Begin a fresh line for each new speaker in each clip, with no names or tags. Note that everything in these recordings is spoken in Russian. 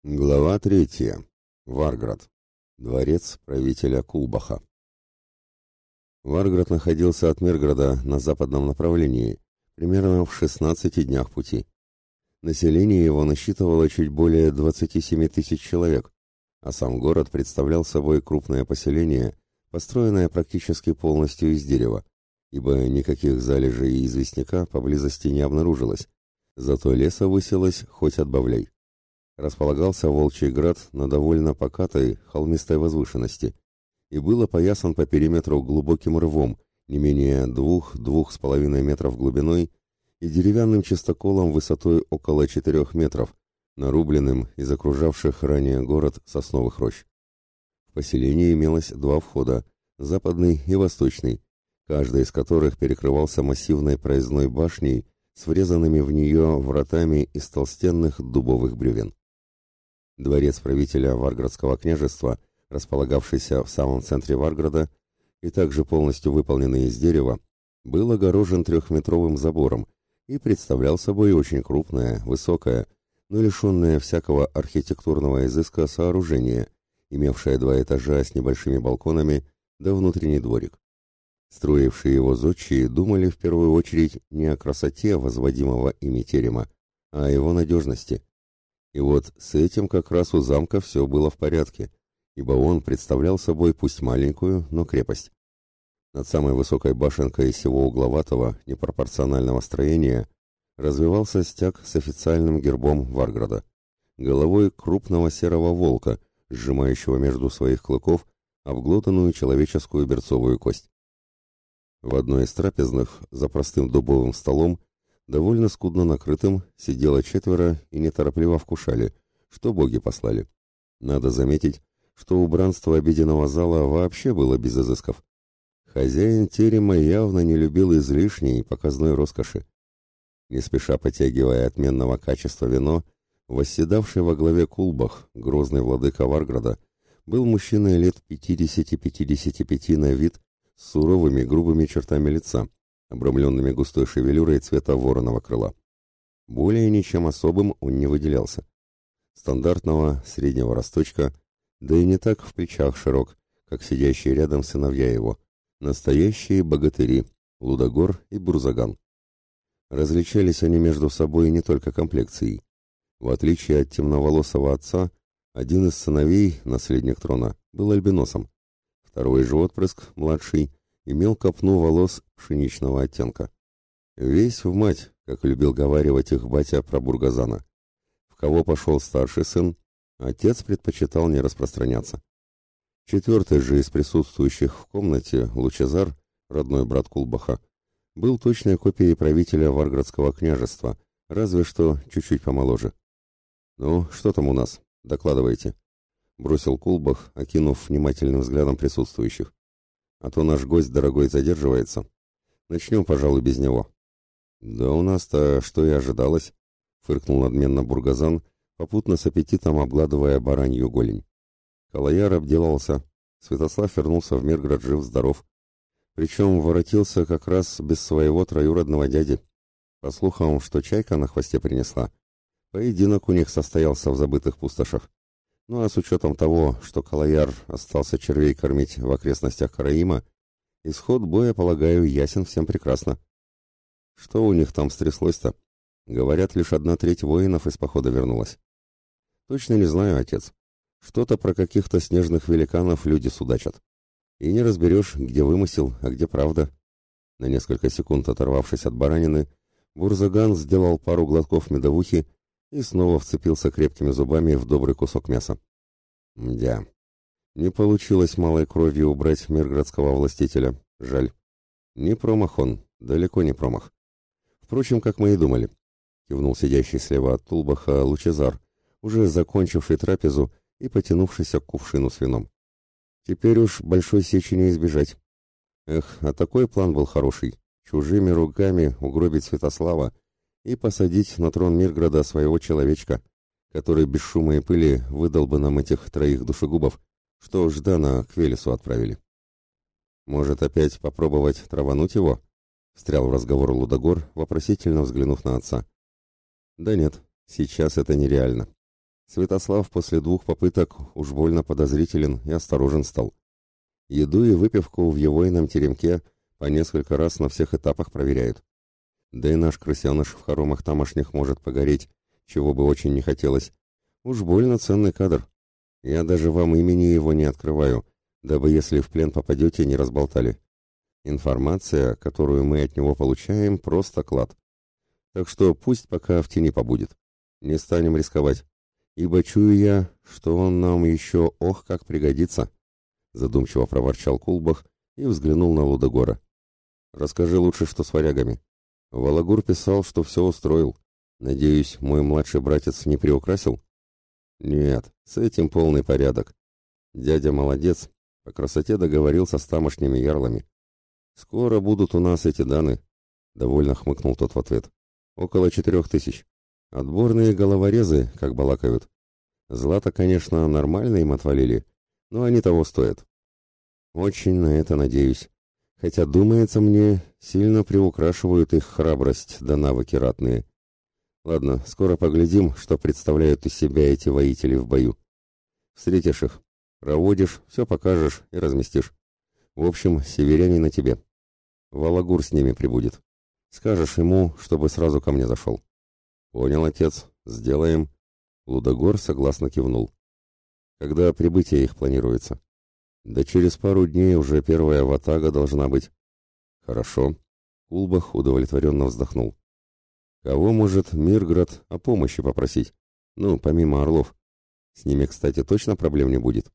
Глава 3. Варград. Дворец правителя Кулбаха. Варград находился от Мирграда на западном направлении, примерно в 16 днях пути. Население его насчитывало чуть более 27 тысяч человек, а сам город представлял собой крупное поселение, построенное практически полностью из дерева, ибо никаких залежей известняка поблизости не обнаружилось, зато леса высилось хоть отбавляй. Располагался Волчий Град на довольно покатой холмистой возвышенности и был опоясан по периметру глубоким рвом, не менее 2-2,5 метров глубиной и деревянным частоколом высотой около 4 метров, нарубленным из окружавших ранее город сосновых рощ. В поселении имелось два входа, западный и восточный, каждый из которых перекрывался массивной проездной башней с врезанными в нее вратами из толстенных дубовых бревен. Дворец правителя Варградского княжества, располагавшийся в самом центре Варграда и также полностью выполненный из дерева, был огорожен трехметровым забором и представлял собой очень крупное, высокое, но лишенное всякого архитектурного изыска сооружение, имевшее два этажа с небольшими балконами да внутренний дворик. Строившие его зодчие думали в первую очередь не о красоте возводимого ими терема, а о его надежности. И вот с этим как раз у замка все было в порядке, ибо он представлял собой пусть маленькую, но крепость. Над самой высокой башенкой сего угловатого, непропорционального строения развивался стяг с официальным гербом Варграда, головой крупного серого волка, сжимающего между своих клыков обглоданную человеческую берцовую кость. В одной из трапезных, за простым дубовым столом, довольно скудно накрытым, сидело четверо и неторопливо вкушали, что боги послали. Надо заметить, что убранство обеденного зала вообще было без изысков. Хозяин терема явно не любил излишней показной роскоши. Не спеша потягивая отменного качества вино, восседавший во главе Кулбах, грозный владыка Варграда, был мужчиной лет 50-55 на вид, с суровыми грубыми чертами лица, обрамленными густой шевелюрой цвета вороного крыла. Более ничем особым он не выделялся. Стандартного среднего росточка, да и не так в плечах широк, как сидящие рядом сыновья его, настоящие богатыри Лудогор и Бурзаган. Различались они между собой не только комплекцией. В отличие от темноволосого отца, один из сыновей, наследник трона, был альбиносом. Второй же отпрыск, младший, имел копну волос пшеничного оттенка. Весь в мать, как любил говаривать их батя про Бургазана. В кого пошел старший сын, отец предпочитал не распространяться. Четвертый же из присутствующих в комнате, Лучезар, родной брат Кулбаха, был точной копией правителя Варградского княжества, разве что чуть-чуть помоложе. «Ну, что там у нас? Докладывайте», — бросил Кулбах, окинув внимательным взглядом присутствующих. «А то наш гость дорогой задерживается. Начнем, пожалуй, без него». «Да у нас-то что и ожидалось», — фыркнул надменно Бургазан, попутно с аппетитом обгладывая баранью голень. Калаяр обделался, Святослав вернулся в Мирград жив-здоров. Причем воротился как раз без своего троюродного дяди. По слухам, что чайка на хвосте принесла, поединок у них состоялся в забытых пустошах. Ну а с учетом того, что Калаяр остался червей кормить в окрестностях Караима, исход боя, полагаю, ясен всем прекрасно. Что у них там стряслось-то? Говорят, лишь 1/3 воинов из похода вернулась. Точно не знаю, отец. Что-то про каких-то снежных великанов люди судачат. И не разберешь, где вымысел, а где правда. На несколько секунд оторвавшись от баранины, Бурзаган сделал пару глотков медовухи и снова вцепился крепкими зубами в добрый кусок мяса. Мдя. Не получилось малой кровью убрать мирградского властителя. Жаль. Не промах он, далеко не промах. Впрочем, как мы и думали, кивнул сидящий слева от Тулбаха Лучезар, уже закончивший трапезу и потянувшийся к кувшину с вином. Теперь уж большой сечи не избежать. Эх, а такой план был хороший. Чужими руками угробить Святослава и посадить на трон Мирграда своего человечка, который без шума и пыли выдал бы нам этих 3 душегубов, что Ждана к Велесу отправили. «Может, опять попробовать травануть его?» — встрял в разговор Лудогор, вопросительно взглянув на отца. «Да нет, сейчас это нереально. Святослав после 2 попыток уж больно подозрителен и осторожен стал. Еду и выпивку в его ином теремке по несколько раз на всех этапах проверяют. Да и наш крысеныш в хоромах тамошних может погореть, чего бы очень не хотелось. Уж больно ценный кадр. Я даже вам имени его не открываю, дабы если в плен попадете, не разболтали. Информация, которую мы от него получаем, просто клад. Так что пусть пока в тени побудет. Не станем рисковать, ибо чую я, что он нам еще ох как пригодится. Задумчиво проворчал Кулбах и взглянул на Лудогора. Расскажи лучше, что с варягами. Валагур писал, что все устроил. Надеюсь, мой младший братец не приукрасил? Нет, с этим полный порядок. Дядя молодец, по красоте договорился с тамошними ярлами. Скоро будут у нас эти даны, довольно хмыкнул тот в ответ. Около 4000. Отборные головорезы, как балакают. Злато, конечно, нормально им отвалили, но они того стоят. Очень на это надеюсь. Хотя, думается мне, сильно приукрашивают их храбрость да навыки ратные. Ладно, скоро поглядим, что представляют из себя эти воители в бою. Встретишь их, проводишь, все покажешь и разместишь. В общем, северяне на тебе. Валагур с ними прибудет. Скажешь ему, чтобы сразу ко мне зашел. Понял, отец, сделаем. Лудогор согласно кивнул. Когда прибытие их планируется? Да через пару дней уже первая ватага должна быть. Хорошо. Кулбах удовлетворенно вздохнул. Кого может Мирград о помощи попросить? Ну, помимо орлов. С ними, кстати, точно проблем не будет?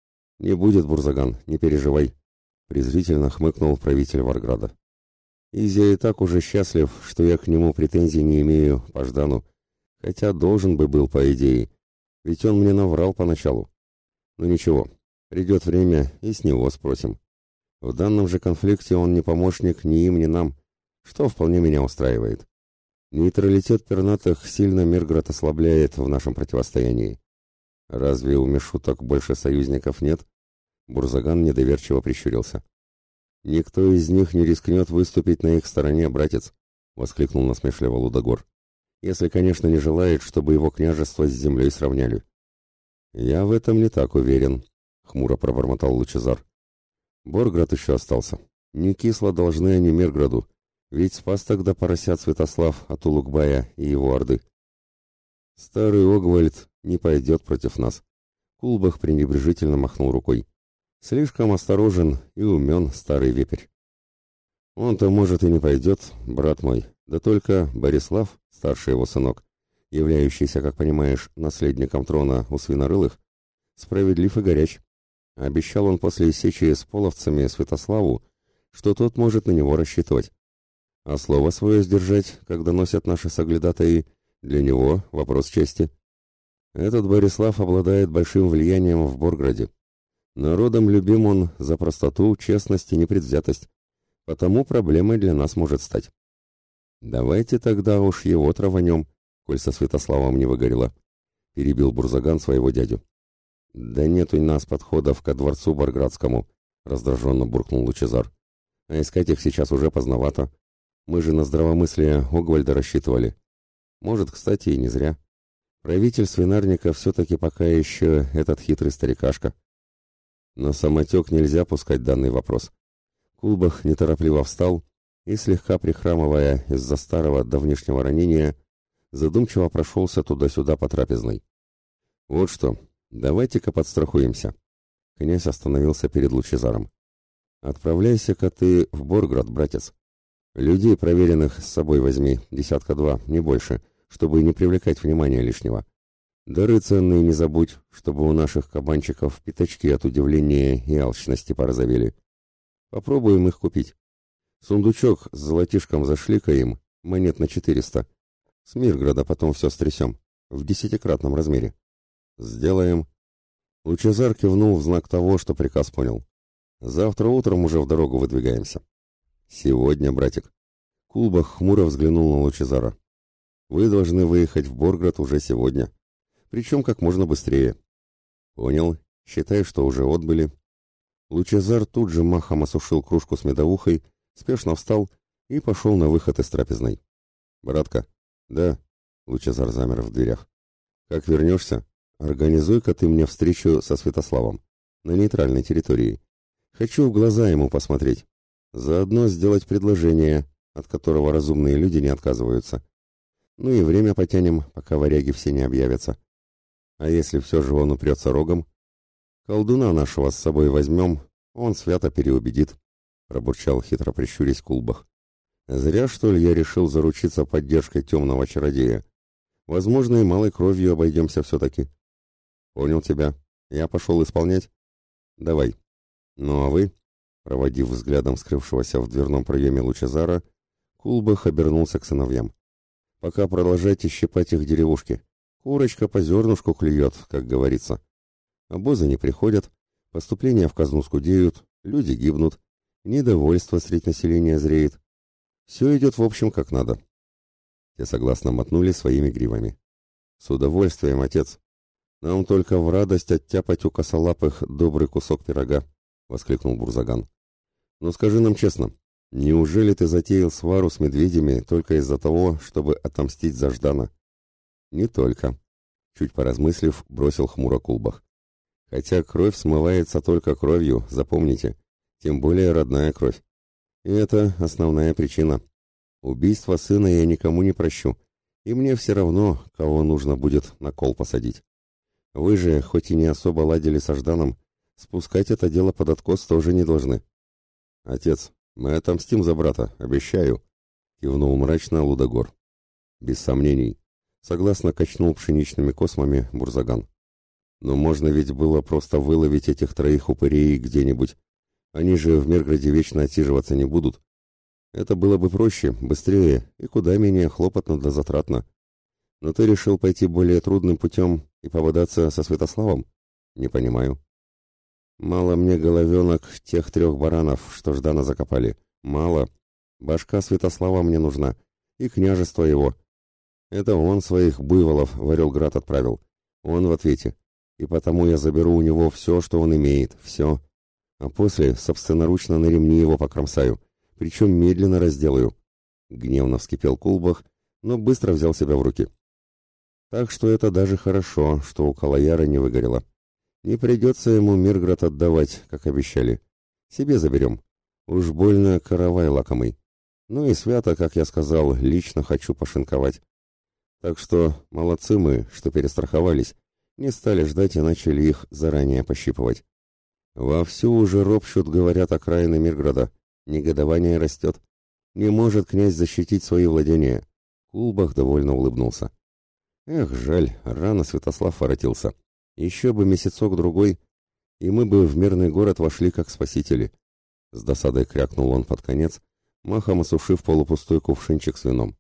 Не будет, Бурзаган, не переживай. Презрительно хмыкнул правитель Варграда. Изя и так уже счастлив, что я к нему претензий не имею по Ждану. Хотя должен бы был, по идее. Ведь он мне наврал поначалу. Ну ничего. Придет время, и с него спросим. В данном же конфликте он не помощник ни им, ни нам, что вполне меня устраивает. Нейтралитет пернатых сильно Мирград ослабляет в нашем противостоянии. Разве у Мешуток больше союзников нет? Бурзаган недоверчиво прищурился. Никто из них не рискнет выступить на их стороне, братец, воскликнул насмешливо Лудогор. Если, конечно, не желает, чтобы его княжество с землей сравняли. Я в этом не так уверен, хмуро пробормотал Лучезар. Борград еще остался. Не кисло должны они Мирграду, ведь спас тогда поросят Святослав от Улугбая и его орды. Старый Огвальд не пойдет против нас. Кулбах пренебрежительно махнул рукой. Слишком осторожен и умен старый вепрь. Он-то, может, и не пойдет, брат мой, да только Борислав, старший его сынок, являющийся, как понимаешь, наследником трона у свинорылых, справедлив и горяч. Обещал он после сечи с половцами Святославу, что тот может на него рассчитывать. А слово свое сдержать, когда носят наши соглядатаи, для него вопрос чести. Этот Борислав обладает большим влиянием в Борграде. Народом любим он за простоту, честность и непредвзятость. Потому проблемой для нас может стать. Давайте тогда уж его траванем, коль со Святославом не выгорело, перебил Бурзаган своего дядю. Да нет у нас подходов ко дворцу Борградскому, раздраженно буркнул Лучезар. А искать их сейчас уже поздновато. Мы же на здравомыслие Огвальда рассчитывали. Может, кстати, и не зря. Правитель свинарника все-таки пока еще этот хитрый старикашка. На самотек нельзя пускать данный вопрос. Кулбах неторопливо встал и, слегка прихрамывая из-за старого давнишнего ранения, задумчиво прошелся туда-сюда по трапезной. Вот что, давайте-ка подстрахуемся. Князь остановился перед Лучезаром. Отправляйся-ка ты в Борград, братец. Людей проверенных с собой возьми, 10-2, не больше, чтобы не привлекать внимания лишнего. Дары ценные не забудь, чтобы у наших кабанчиков пятачки от удивления и алчности порозовели. Попробуем их купить. Сундучок с золотишком зашликаем, монет на 400. С Мирграда потом все стрясем, в 10-кратном размере. Сделаем. Лучезар кивнул в знак того, что приказ понял. Завтра утром уже в дорогу выдвигаемся. Сегодня, братик. Кулбах хмуро взглянул на Лучезара. Вы должны выехать в Борград уже сегодня. Причем как можно быстрее. Понял. Считай, что уже отбыли. Лучезар тут же махом осушил кружку с медовухой, спешно встал и пошел на выход из трапезной. «Братка». «Да». Лучезар замер в дверях. «Как вернешься, организуй-ка ты мне встречу со Святославом на нейтральной территории. Хочу в глаза ему посмотреть. Заодно сделать предложение, от которого разумные люди не отказываются. Ну и время потянем, пока варяги все не объявятся. А если все же он упрется рогом? Колдуна нашего с собой возьмем, он свято переубедит, пробурчал, хитро прищурясь, Кулбах. Зря, что ли, я решил заручиться поддержкой темного чародея. Возможно, и малой кровью обойдемся все-таки. Понял тебя. Я пошел исполнять? Давай. Ну а вы, проводив взглядом скрывшегося в дверном проеме Лучезара, Кулбах обернулся к сыновьям. Пока продолжайте щипать их деревушки. Курочка по зернышку клюет, как говорится. Обозы не приходят, поступления в казну скудеют, люди гибнут, недовольство средь населения зреет. Все идет в общем как надо. Те согласно мотнули своими гривами. С удовольствием, отец. Нам только в радость оттяпать у косолапых добрый кусок пирога, воскликнул Бурзаган. Но скажи нам честно, неужели ты затеял свару с медведями только из-за того, чтобы отомстить за Ждана? Не только. Чуть поразмыслив, бросил хмуро Кулбах. Хотя кровь смывается только кровью, запомните, тем более родная кровь. И это основная причина. Убийство сына я никому не прощу, и мне все равно, кого нужно будет на кол посадить. Вы же, хоть и не особо ладили со Жданом, спускать это дело под откос тоже не должны. Отец, мы отомстим за брата, обещаю, кивнул мрачно Лудогор. Без сомнений, согласно качнул пшеничными космами Бурзаган. Но можно ведь было просто выловить этих троих упырей где-нибудь. Они же в Мирграде вечно отсиживаться не будут. Это было бы проще, быстрее и куда менее хлопотно да затратно. Но ты решил пойти более трудным путем и пободаться со Святославом? Не понимаю. Мало мне головенок тех 3 баранов, что Ждана закопали. Мало. Башка Святослава мне нужна. И княжество его. Это он своих буйволов в Орелград отправил. Он в ответе. И потому я заберу у него все, что он имеет. Все. А после собственноручно на ремни его покромсаю, причем медленно разделаю. Гневно вскипел Кулбах, но быстро взял себя в руки. Так что это даже хорошо, что у Калаяра не выгорело. Не придется ему Мирград отдавать, как обещали. Себе заберем. Уж больно каравай лакомый. Ну и свято, как я сказал, лично хочу пошинковать. Так что молодцы мы, что перестраховались, не стали ждать и начали их заранее пощипывать. Вовсю уже ропщут, говорят, окраины Мирграда. Негодование растет. Не может князь защитить свои владения. Кулбах довольно улыбнулся. Эх, жаль, рано Святослав воротился. Еще бы месяцок-другой, и мы бы в мирный город вошли как спасители. С досадой крякнул он под конец, махом осушив полупустой кувшинчик с вином.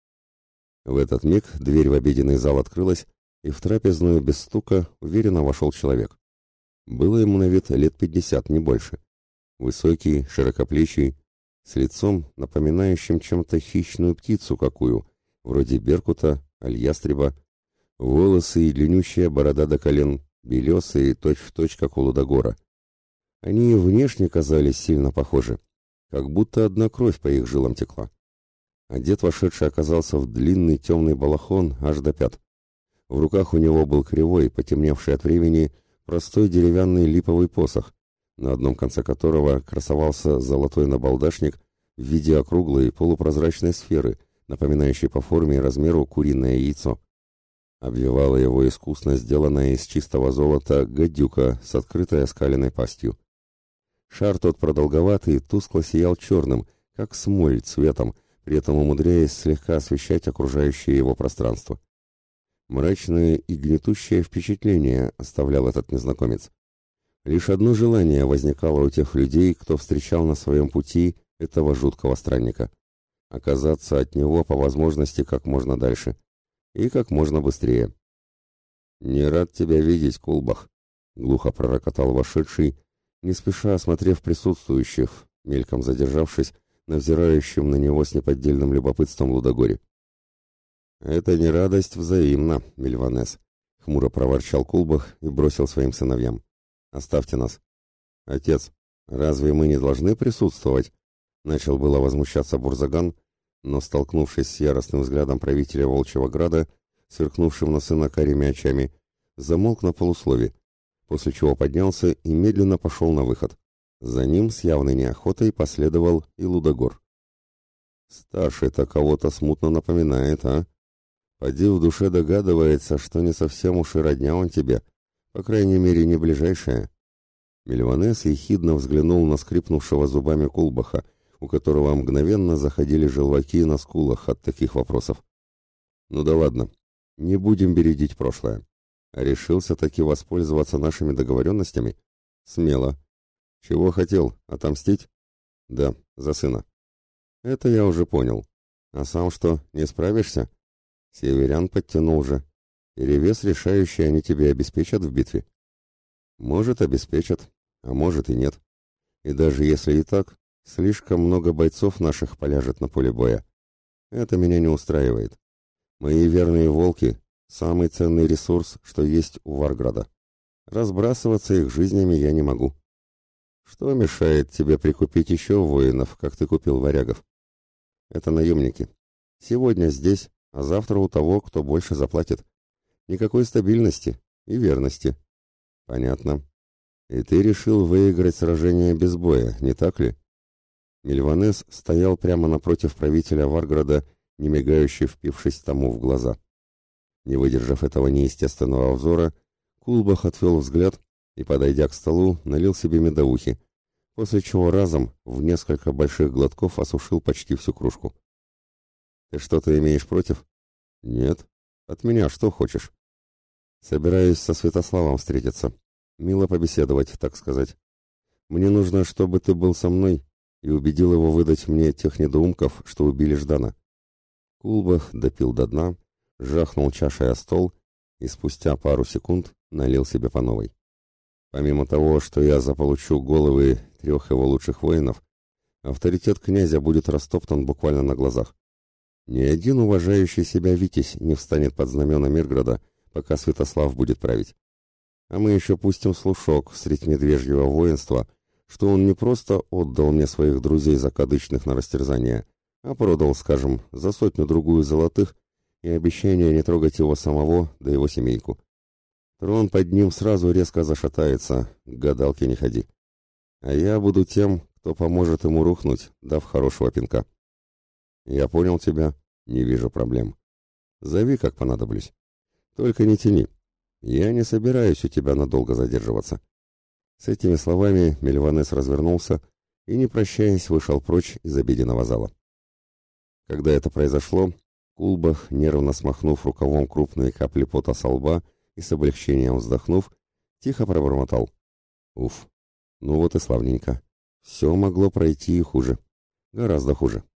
В этот миг дверь в обеденный зал открылась, и в трапезную без стука уверенно вошел человек. Было ему на вид лет 50, не больше. Высокий, широкоплечий, с лицом, напоминающим чем-то хищную птицу какую, вроде беркута, альястреба, волосы и длиннющая борода до колен, белесые, точь-в-точь, как у Лудогора. Они и внешне казались сильно похожи, как будто одна кровь по их жилам текла. Одет вошедший оказался в длинный темный балахон аж до пят. В руках у него был кривой, потемневший от времени, простой деревянный липовый посох, на одном конце которого красовался золотой набалдашник в виде округлой полупрозрачной сферы, напоминающей по форме и размеру куриное яйцо. Обвивала его искусно сделанная из чистого золота гадюка с открытой оскаленной пастью. Шар тот продолговатый тускло сиял черным, как смоль цветом, при этом умудряясь слегка освещать окружающее его пространство. Мрачное и гнетущее впечатление оставлял этот незнакомец. Лишь одно желание возникало у тех людей, кто встречал на своем пути этого жуткого странника — оказаться от него по возможности как можно дальше и как можно быстрее. «Не рад тебя видеть, Кулбах», — глухо пророкотал вошедший, не спеша осмотрев присутствующих, мельком задержавшись на взирающем на него с неподдельным любопытством Лудогоре. «Это не радость взаимна, Мильванес», — хмуро проворчал Кулбах и бросил своим сыновьям. «Оставьте нас». «Отец, разве мы не должны присутствовать?» Начал было возмущаться Бурзаган, но, столкнувшись с яростным взглядом правителя Волчьего Града, сверкнувшим на сына карими очами, замолк на полуслове, после чего поднялся и медленно пошел на выход. За ним с явной неохотой последовал и Лудогор. «Старший-то кого-то смутно напоминает, а? Поди в душе догадывается, что не совсем уж и родня он тебе, по крайней мере, не ближайшая». Мельванес ехидно взглянул на скрипнувшего зубами Кулбаха, у которого мгновенно заходили желваки на скулах от таких вопросов. «Ну да ладно, не будем бередить прошлое. А решился таки воспользоваться нашими договоренностями? Смело. Чего хотел? Отомстить? Да, за сына. Это я уже понял. А сам что, не справишься? Северян подтянул же. Перевес решающий они тебе обеспечат в битве? Может, обеспечат, а может и нет. И даже если и так, слишком много бойцов наших поляжет на поле боя. Это меня не устраивает. Мои верные волки — самый ценный ресурс, что есть у Варграда. Разбрасываться их жизнями я не могу. Что мешает тебе прикупить еще воинов, как ты купил варягов? Это наемники. Сегодня здесь, а завтра у того, кто больше заплатит. Никакой стабильности и верности. Понятно. И ты решил выиграть сражение без боя, не так ли? Мельванес стоял прямо напротив правителя Варграда, немигающе впившись тому в глаза. Не выдержав этого неестественного взора, Кулбах отвел взгляд и, подойдя к столу, налил себе медовухи, после чего разом в несколько больших глотков осушил почти всю кружку. «Ты что-то имеешь против?» «Нет. От меня что хочешь?» «Собираюсь со Святославом встретиться. Мило побеседовать, так сказать. Мне нужно, чтобы ты был со мной и убедил его выдать мне тех недоумков, что убили Ждана». Кулбах допил до дна, жахнул чашей о стол и спустя пару секунд налил себе по новой. «Помимо того, что я заполучу головы 3 его лучших воинов, авторитет князя будет растоптан буквально на глазах. Ни один уважающий себя витязь не встанет под знамена Мирграда, пока Святослав будет править. А мы еще пустим слушок средь медвежьего воинства, что он не просто отдал мне своих друзей закадычных на растерзание, а продал, скажем, за 100-другую золотых и обещание не трогать его самого да его семейку. Трон под ним сразу резко зашатается, к гадалке не ходи. А я буду тем, кто поможет ему рухнуть, дав хорошего пинка. Я понял тебя, не вижу проблем. Зови, как понадоблюсь. Только не тяни. Я не собираюсь у тебя надолго задерживаться». С этими словами Мельванес развернулся и, не прощаясь, вышел прочь из обеденного зала. Когда это произошло, Кулбах, нервно смахнув рукавом крупные капли пота со лба и с облегчением вздохнув, тихо пробормотал: «Уф, ну вот и славненько. Все могло пройти и хуже. Гораздо хуже».